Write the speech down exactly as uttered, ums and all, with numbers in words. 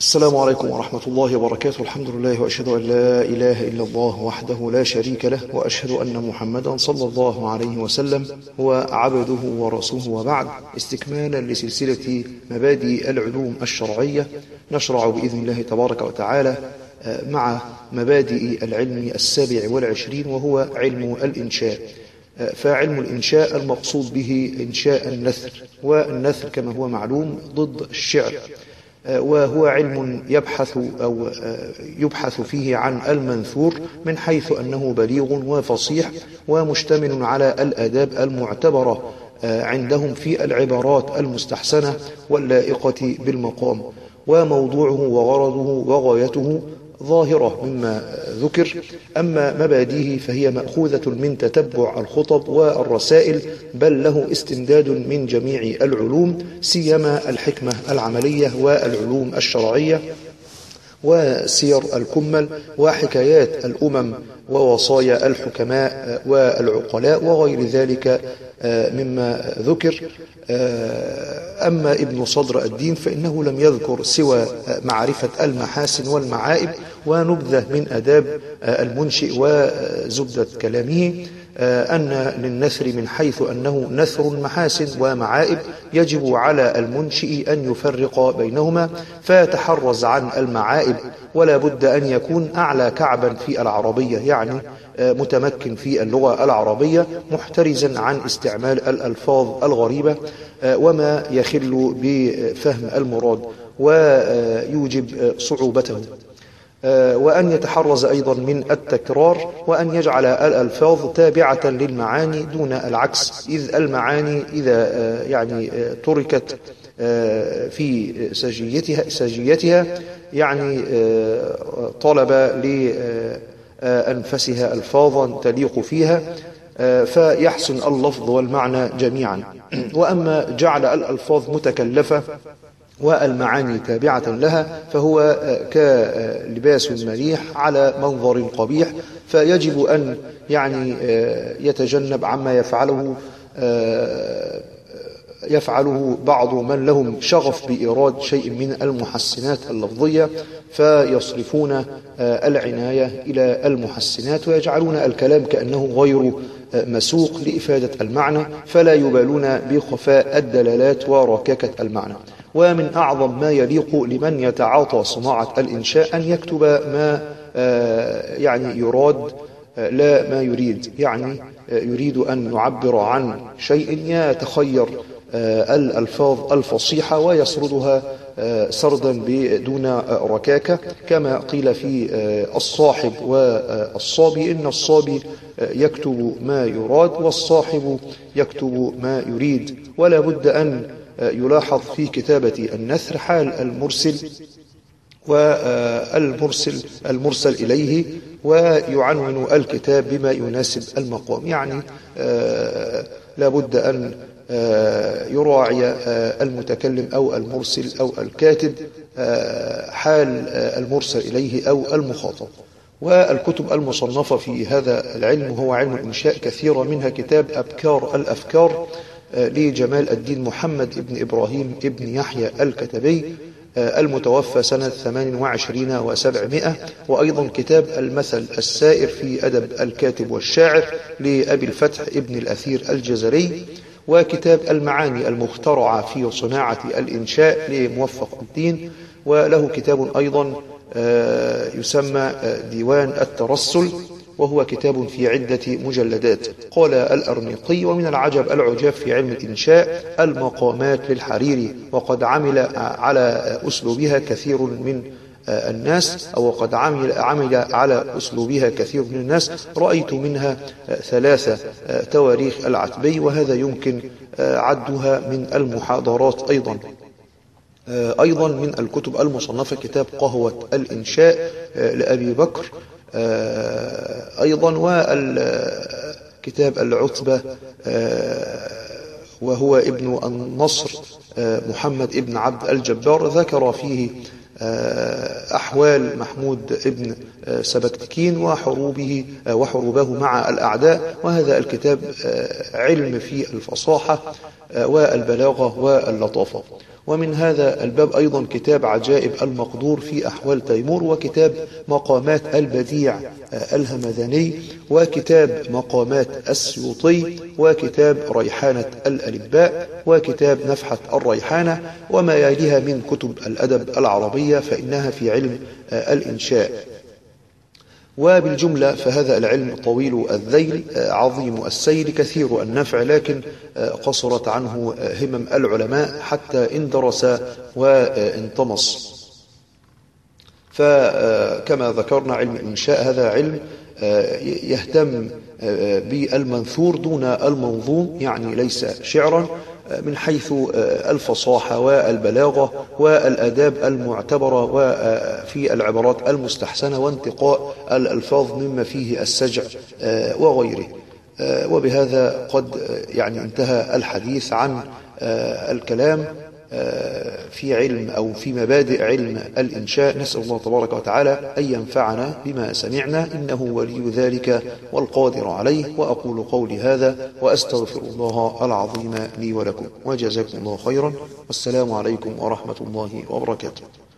السلام عليكم ورحمة الله وبركاته. الحمد لله وأشهد أن لا إله إلا الله وحده لا شريك له، وأشهد أن محمدا صلى الله عليه وسلم هو عبده ورسوله، وبعد. استكمالا لسلسلة مبادئ العلوم الشرعية، نشرع بإذن الله تبارك وتعالى مع مبادئ العلم السابع والعشرين، وهو علم الإنشاء. فعلم الإنشاء المقصود به إنشاء النثر، والنثر كما هو معلوم ضد الشعر، وهو علم يبحث أو يبحث فيه عن المنثور من حيث أنه بليغ وفصيح ومشتمل على الآداب المعتبرة عندهم في العبارات المستحسنة واللائقة بالمقام، وموضوعه وغرضه وغايته ظاهرة مما ذكر. أما مبادئه فهي مأخوذة من تتبع الخطب والرسائل، بل له استمداد من جميع العلوم، سيما الحكمة العملية والعلوم الشرعية وسير الكمل وحكايات الأمم ووصايا الحكماء والعقلاء وغير ذلك مما ذكر. أما ابن صدر الدين فإنه لم يذكر سوى معرفة المحاسن والمعائب ونبذة من أداب المنشئ، وزبدة كلامه أن للنثر من حيث أنه نثر محاسن ومعائب يجب على المنشئ أن يفرق بينهما، فيتحرز عن المعائب، ولا بد أن يكون أعلى كعبا في العربية، يعني متمكن في اللغة العربية، محترزا عن استعمال الألفاظ الغريبة وما يخل بفهم المراد ويوجب صعوبته، وأن يتحرز أيضا من التكرار، وأن يجعل الألفاظ تابعة للمعاني دون العكس، إذ المعاني إذا يعني تركت في سجيتها, سجيتها يعني طلب لأنفسها ألفاظا تليق فيها، فيحسن اللفظ والمعنى جميعا. وأما جعل الألفاظ متكلفة والمعاني تابعة لها فهو كلباس مريح على منظر قبيح، فيجب أن يعني يتجنب عما يفعله يفعله بعض من لهم شغف بإيراد شيء من المحسنات اللفظية، فيصرفون العناية إلى المحسنات ويجعلون الكلام كأنه غير مسوق لإفادة المعنى، فلا يبالون بخفاء الدلالات وركاكة المعنى. ومن أعظم ما يليق لمن يتعاطى صناعة الإنشاء أن يكتب ما يعني يراد لا ما يريد، يعني يريد أن يعبر عن شيء يتخير الألفاظ الفصيحة ويسردها سردا بدون ركاكة، كما قيل في الصاحب والصابي إن الصابي يكتب ما يراد والصاحب يكتب ما يريد. ولا بد أن يلاحظ في كتابة النثر حال المرسل والمرسل المرسل إليه، ويعنون الكتاب بما يناسب المقام، يعني لا بد أن يراعي المتكلم أو المرسل أو الكاتب حال المرسل إليه أو المخاطب. والكتب المصنفة في هذا العلم هو علم الإنشاء كثيرة، منها كتاب أبكار الأفكار لجمال الدين محمد بن إبراهيم بن يحيى الكتبي المتوفى سنة ثمان وعشرين وسبعمائة، وأيضا كتاب المثل السائر في أدب الكاتب والشاعر لأبي الفتح ابن الأثير الجزري، وكتاب المعاني المخترعة في صناعة الإنشاء لموفق الدين، وله كتاب أيضا يسمى ديوان الترسل، وهو كتاب في عدة مجلدات. قال الأرنيقي: ومن العجب العجاب في علم الإنشاء المقامات للحريري، وقد عمل على أسلوبها كثير من الناس أو قد عمل, عمل على أسلوبها كثير من الناس، رأيت منها ثلاثة: تواريخ العتبي، وهذا يمكن عدها من المحاضرات. أيضا أيضا من الكتب المصنفة كتاب قهوة الإنشاء لأبي بكر، أيضا والكتاب العتبة وهو ابن النصر محمد ابن عبد الجبار، ذكر فيه أحوال محمود ابن سبكتكين وحروبه وحروبه مع الأعداء، وهذا الكتاب علم في الفصاحة والبلاغة واللطافة. ومن هذا الباب أيضا كتاب عجائب المقدور في أحوال تيمور، وكتاب مقامات البديع الهمذاني، وكتاب مقامات السيوطي، وكتاب ريحانة الألباء، وكتاب نفحة الريحانة، وما يليها من كتب الأدب العربية فإنها في علم الإنشاء. وبالجملة فهذا العلم طويل الذيل عظيم السير كثير النفع، لكن قصرت عنه همم العلماء حتى اندرس وانطمس. فكما ذكرنا علم الإنشاء هذا علم يهتم بالمنثور دون المنظوم، يعني ليس شعرا، من حيث الفصاحة والبلاغة والآداب المعتبرة وفي العبارات المستحسنة وانتقاء الألفاظ مما فيه السجع وغيره. وبهذا قد يعني انتهى الحديث عن الكلام في علم أو في مبادئ علم الإنشاء. نسأل الله تبارك وتعالى أن ينفعنا بما سمعنا، إنه ولي ذلك والقادر عليه. وأقول قولي هذا وأستغفر الله العظيم لي ولكم، وجزاكم الله خيرا، والسلام عليكم ورحمة الله وبركاته.